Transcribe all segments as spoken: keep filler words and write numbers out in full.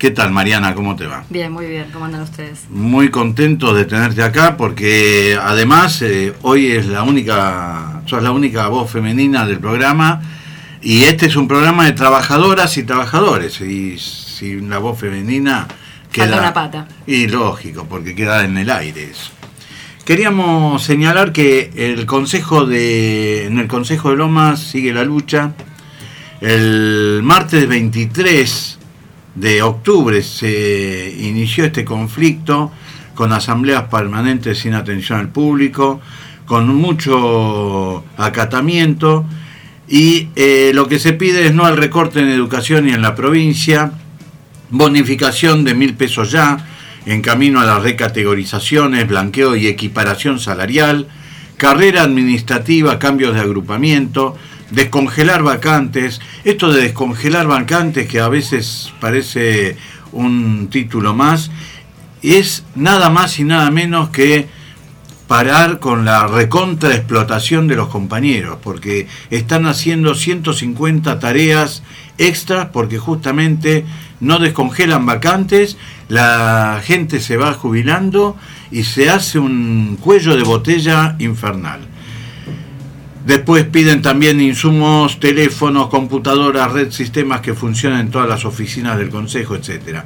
¿Qué tal, Mariana? ¿Cómo te va? Bien, muy bien. ¿Cómo andan ustedes? Muy contento de tenerte acá porque además eh, hoy es la única, sos la única voz femenina del programa y este es un programa de trabajadoras y trabajadores y sin la voz femenina queda... Falta una pata. Y lógico, porque queda en el aire eso. Queríamos señalar que el Consejo de, en el Consejo de Lomas sigue la lucha. El martes veintitrés de octubre se inició este conflicto con asambleas permanentes sin atención al público, con mucho acatamiento y eh, lo que se pide es no al recorte en educación y en la provincia, bonificación de mil pesos ya, en camino a las recategorizaciones, blanqueo y equiparación salarial, carrera administrativa, cambios de agrupamiento, descongelar vacantes. Esto de descongelar vacantes, que a veces parece un título más, es nada más y nada menos que parar con la recontraexplotación de los compañeros, porque están haciendo ciento cincuenta tareas extras porque justamente no descongelan vacantes, la gente se va jubilando y se hace un cuello de botella infernal. Después piden también insumos, teléfonos, computadoras, red, sistemas que funcionen en todas las oficinas del Consejo, etcétera.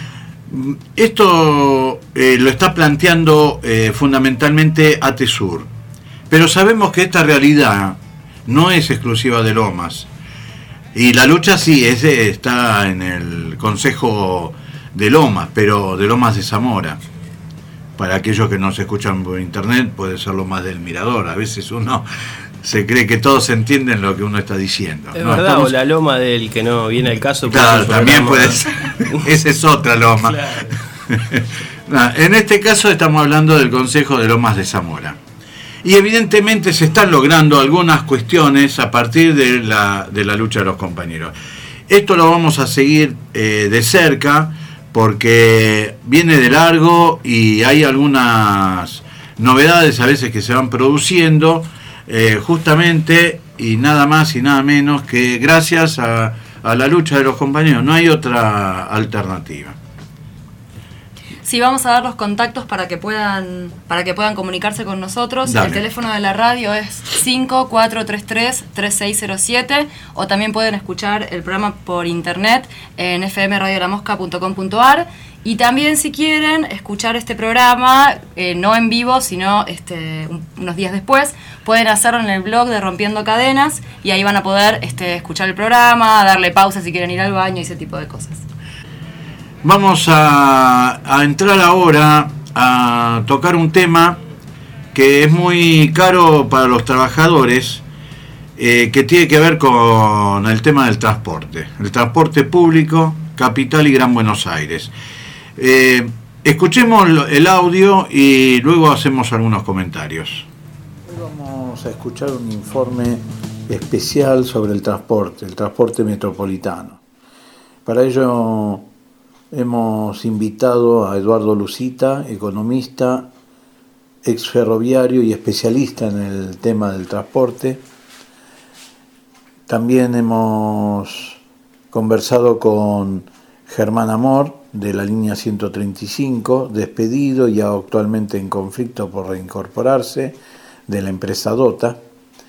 Esto eh, lo está planteando eh, fundamentalmente ATESUR, pero sabemos que esta realidad no es exclusiva de Lomas, y la lucha sí es, está en el Consejo de Lomas, pero de Lomas de Zamora. Para aquellos que no se escuchan por internet, puede ser Lomas del Mirador. A veces uno se cree que todos entienden lo que uno está diciendo. Es no, verdad, estamos... o la loma del que no viene al caso. Claro, también puede ser. Esa es otra loma. Claro. No, en este caso estamos hablando del Consejo de Lomas de Zamora. Y evidentemente se están logrando algunas cuestiones a partir de la, de la lucha de los compañeros. Esto lo vamos a seguir eh, de cerca porque viene de largo y hay algunas novedades a veces que se van produciendo eh, justamente y nada más y nada menos que gracias a, a la lucha de los compañeros. No hay otra alternativa. Sí, vamos a dar los contactos para que puedan para que puedan comunicarse con nosotros. Dale. El teléfono de la radio es cinco cuatro tres tres, tres seis cero siete o también pueden escuchar el programa por internet en f m radio la mosca punto com punto a r y también si quieren escuchar este programa, eh, no en vivo, sino este, un, unos días después, pueden hacerlo en el blog de Rompiendo Cadenas y ahí van a poder este, escuchar el programa, darle pausa si quieren ir al baño y ese tipo de cosas. Vamos a, a entrar ahora a tocar un tema que es muy caro para los trabajadores, eh, que tiene que ver con el tema del transporte, el transporte público, Capital y Gran Buenos Aires. Eh, escuchemos el audio y luego hacemos algunos comentarios. Hoy vamos a escuchar un informe especial sobre el transporte, el transporte metropolitano. Para ello hemos invitado a Eduardo Lucita, economista, ex ferroviario y especialista en el tema del transporte. También hemos conversado con Germán Amor, de la línea ciento treinta y cinco, despedido y actualmente en conflicto por reincorporarse, de la empresa Dota,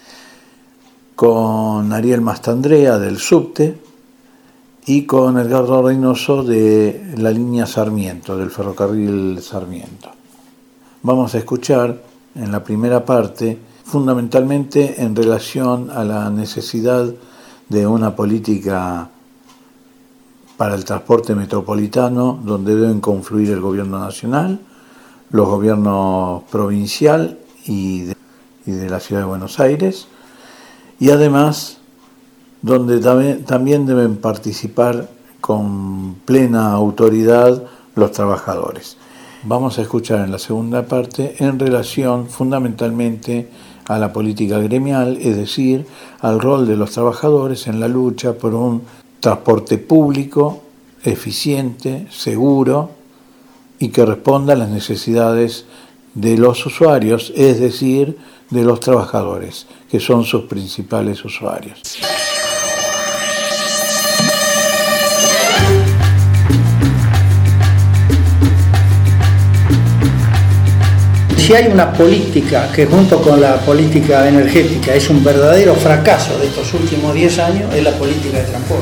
con Ariel Mastandrea, del subte, y con Edgardo Reynoso de la línea Sarmiento, del ferrocarril Sarmiento. Vamos a escuchar en la primera parte, fundamentalmente en relación a la necesidad de una política para el transporte metropolitano, donde deben confluir el gobierno nacional, los gobiernos provincial y de, y de la ciudad de Buenos Aires, y además donde también deben participar con plena autoridad los trabajadores. Vamos a escuchar en la segunda parte en relación fundamentalmente a la política gremial, es decir, al rol de los trabajadores en la lucha por un transporte público, eficiente, seguro y que responda a las necesidades de los usuarios, es decir, de los trabajadores, que son sus principales usuarios. si hay una política que junto con la política energética es un verdadero fracaso de estos últimos diez años, es la política de transporte.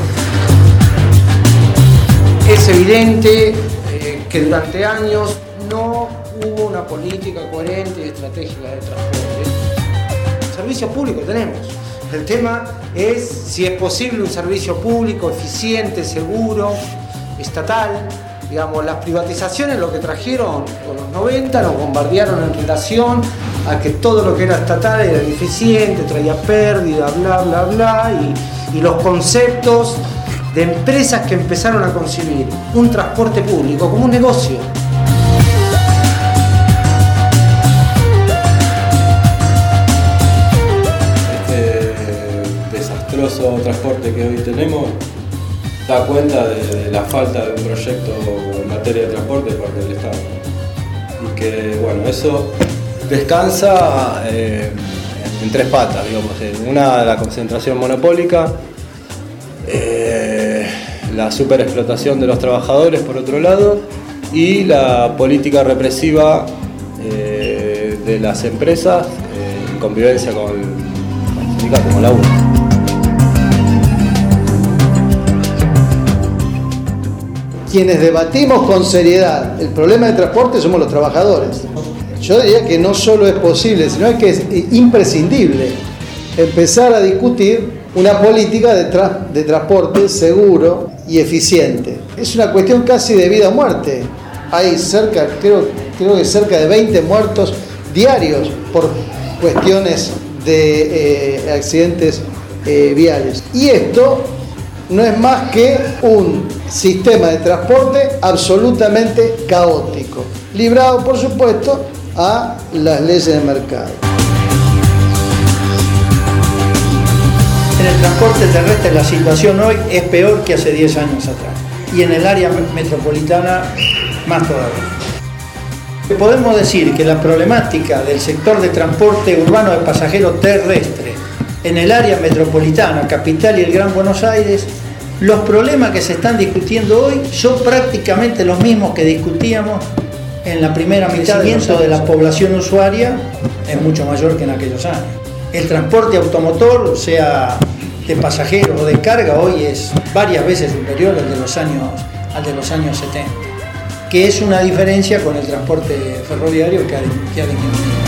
Es evidente eh, que durante años no hubo una política coherente y estratégica de transporte. Servicio público tenemos. El tema es si es posible un servicio público eficiente, seguro, estatal. Digamos, las privatizaciones lo que trajeron con los noventa nos bombardearon en relación a que todo lo que era estatal era ineficiente, traía pérdida, bla, bla, bla, y, y los conceptos de empresas que empezaron a concebir un transporte público como un negocio. Este desastroso transporte que hoy tenemos da cuenta de, de la falta de un proyecto en materia de transporte por parte del Estado. Y que, bueno, eso descansa eh, en, en tres patas, digamos. Una, la concentración monopólica, eh, la superexplotación de los trabajadores, por otro lado, y la política represiva eh, de las empresas eh, en convivencia con, con el sindicato, con la U N. Quienes debatimos con seriedad el problema de transporte somos los trabajadores. Yo diría que no solo es posible, sino que es imprescindible empezar a discutir una política de, tra- de transporte seguro y eficiente. Es una cuestión casi de vida o muerte. Hay cerca, creo, creo que cerca de veinte muertos diarios por cuestiones de eh, accidentes eh, viales. Y esto no es más que un sistema de transporte absolutamente caótico, librado, por supuesto, a las leyes del mercado. En el transporte terrestre la situación hoy es peor que hace diez años atrás, y en el área metropolitana más todavía. Podemos decir que la problemática del sector de transporte urbano de pasajeros terrestre en el área metropolitana, capital y el Gran Buenos Aires, los problemas que se están discutiendo hoy son prácticamente los mismos que discutíamos en la primera mitad. El crecimiento de la población usuaria es mucho mayor que en aquellos años. El transporte automotor, sea de pasajeros o de carga, hoy es varias veces superior al de los años, al de los años setenta, que es una diferencia con el transporte ferroviario que ha, que ha disminuido.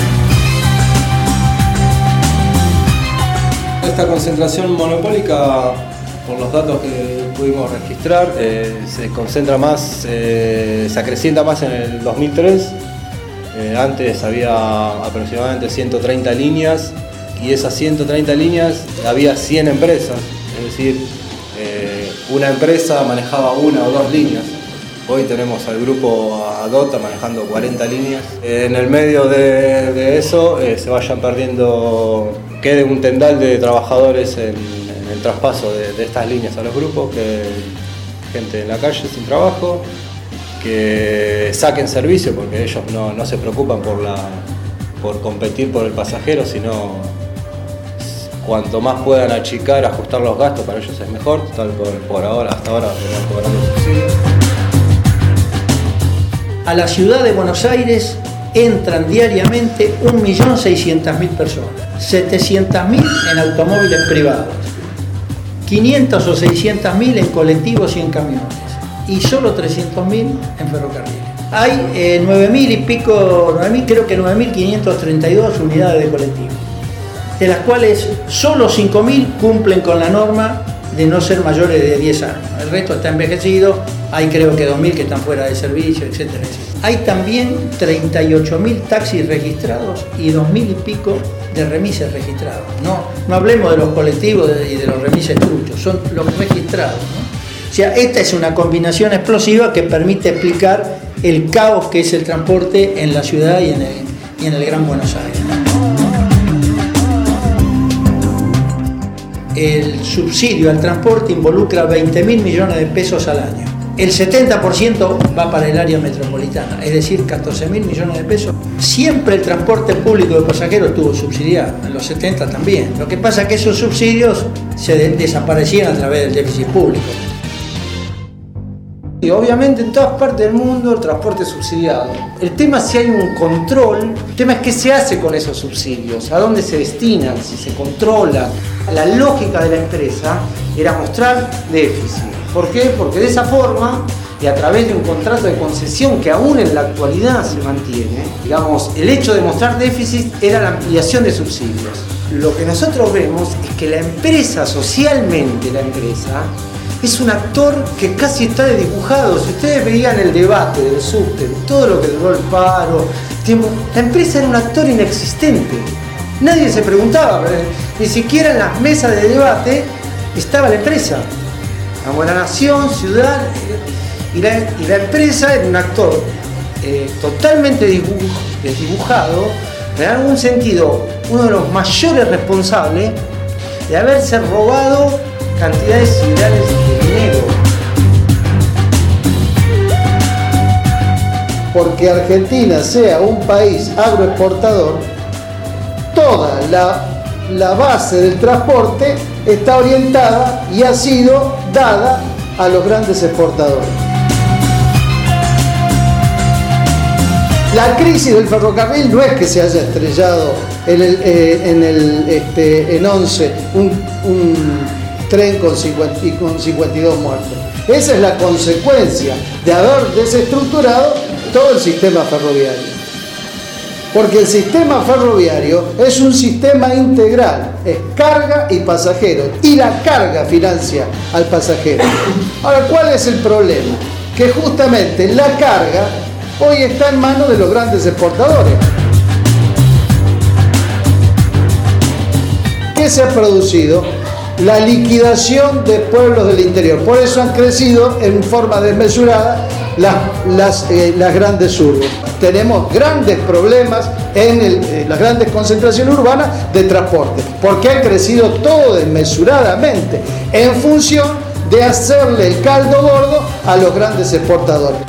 Esta concentración monopólica, por los datos que pudimos registrar, eh, se concentra más, eh, se acrecienta más en el dos mil tres. Eh, antes había aproximadamente ciento treinta líneas, y esas ciento treinta líneas había cien empresas, es decir, eh, una empresa manejaba una o dos líneas. Hoy tenemos al grupo Adota manejando cuarenta líneas. Eh, en el medio de, de eso eh, se vayan perdiendo, quede un tendal de trabajadores en, en el traspaso de, de estas líneas a los grupos, que gente en la calle sin trabajo, que saquen servicio porque ellos no, no se preocupan por, la, por competir por el pasajero, sino cuanto más puedan achicar, ajustar los gastos, para ellos es mejor, tal por, por ahora, hasta ahora venimos cobrando subsidios. A la ciudad de Buenos Aires entran diariamente un millón seiscientas mil personas, setecientas mil en automóviles privados, quinientas o seiscientas mil en colectivos y en camiones, y solo trescientos mil en ferrocarriles. Hay eh, nueve mil y pico, nueve mil, creo que nueve mil quinientas treinta y dos unidades de colectivos, de las cuales solo cinco mil cumplen con la norma de no ser mayores de diez años. El resto está envejecido, hay creo que dos mil que están fuera de servicio, etcétera, etcétera. Hay también treinta y ocho mil taxis registrados y dos mil y pico de remises registrados. No, no hablemos de los colectivos y de los remises truchos, son los registrados, ¿no? O sea, esta es una combinación explosiva que permite explicar el caos que es el transporte en la ciudad y en el, y en el Gran Buenos Aires. El subsidio al transporte involucra veinte mil millones de pesos al año. El setenta por ciento va para el área metropolitana, es decir, catorce mil millones de pesos. Siempre el transporte público de pasajeros estuvo subsidiado, en los setenta también. Lo que pasa es que esos subsidios se de- desaparecían a través del déficit público. Y obviamente en todas partes del mundo el transporte es subsidiado. El tema es si hay un control, el tema es qué se hace con esos subsidios, a dónde se destinan, si se controlan. La lógica de la empresa era mostrar déficit. ¿Por qué? Porque de esa forma, y a través de un contrato de concesión que aún en la actualidad se mantiene, digamos, el hecho de mostrar déficit era la ampliación de subsidios. Lo que nosotros vemos es que la empresa, socialmente la empresa, es un actor que casi está desdibujado. Si ustedes veían el debate del subte, todo lo que duró el paro, tiempo, la empresa era un actor inexistente. Nadie se preguntaba, ni siquiera en las mesas de debate estaba la empresa. La buena nación, ciudad, y la, y la empresa era un actor eh, totalmente dibuj, desdibujado, en algún sentido uno de los mayores responsables de haberse robado cantidades similares de dinero. Porque Argentina sea un país agroexportador, toda la, la base del transporte está orientada y ha sido dada a los grandes exportadores. La crisis del ferrocarril no es que se haya estrellado en el, eh, en el este, en once un, un tren con, cincuenta, con cincuenta y dos muertos. Esa es la consecuencia de haber desestructurado todo el sistema ferroviario. Porque el sistema ferroviario es un sistema integral, es carga y pasajero, y la carga financia al pasajero. Ahora, ¿cuál es el problema? Que justamente la carga hoy está en manos de los grandes exportadores. ¿Qué se ha producido? La liquidación de pueblos del interior. Por eso han crecido en forma desmesurada las, las, eh, las grandes urbes. Tenemos grandes problemas en el, eh, las grandes concentraciones urbanas de transporte, porque han crecido todo desmesuradamente en función de hacerle el caldo gordo a los grandes exportadores.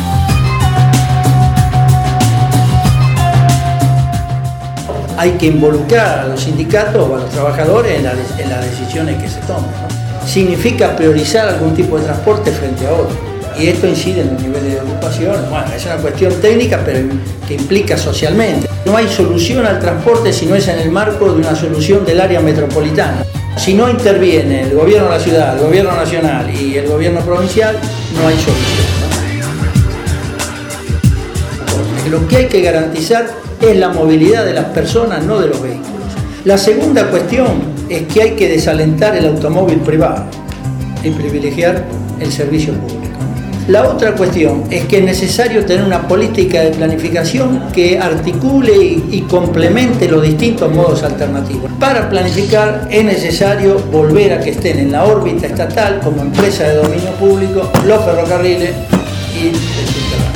Hay que involucrar a los sindicatos o a los trabajadores en, la, en las decisiones que se toman, ¿no? Significa priorizar algún tipo de transporte frente a otro. Y esto incide en los niveles de ocupación. Bueno, es una cuestión técnica, pero que implica socialmente. No hay solución al transporte si no es en el marco de una solución del área metropolitana. Si no interviene el gobierno de la ciudad, el gobierno nacional y el gobierno provincial, no hay solución, ¿no? Lo que hay que garantizar es la movilidad de las personas, no de los vehículos. La segunda cuestión es que hay que desalentar el automóvil privado y privilegiar el servicio público. La otra cuestión es que es necesario tener una política de planificación que articule y, y complemente los distintos modos alternativos. Para planificar es necesario volver a que estén en la órbita estatal como empresa de dominio público los ferrocarriles y el subterráneo.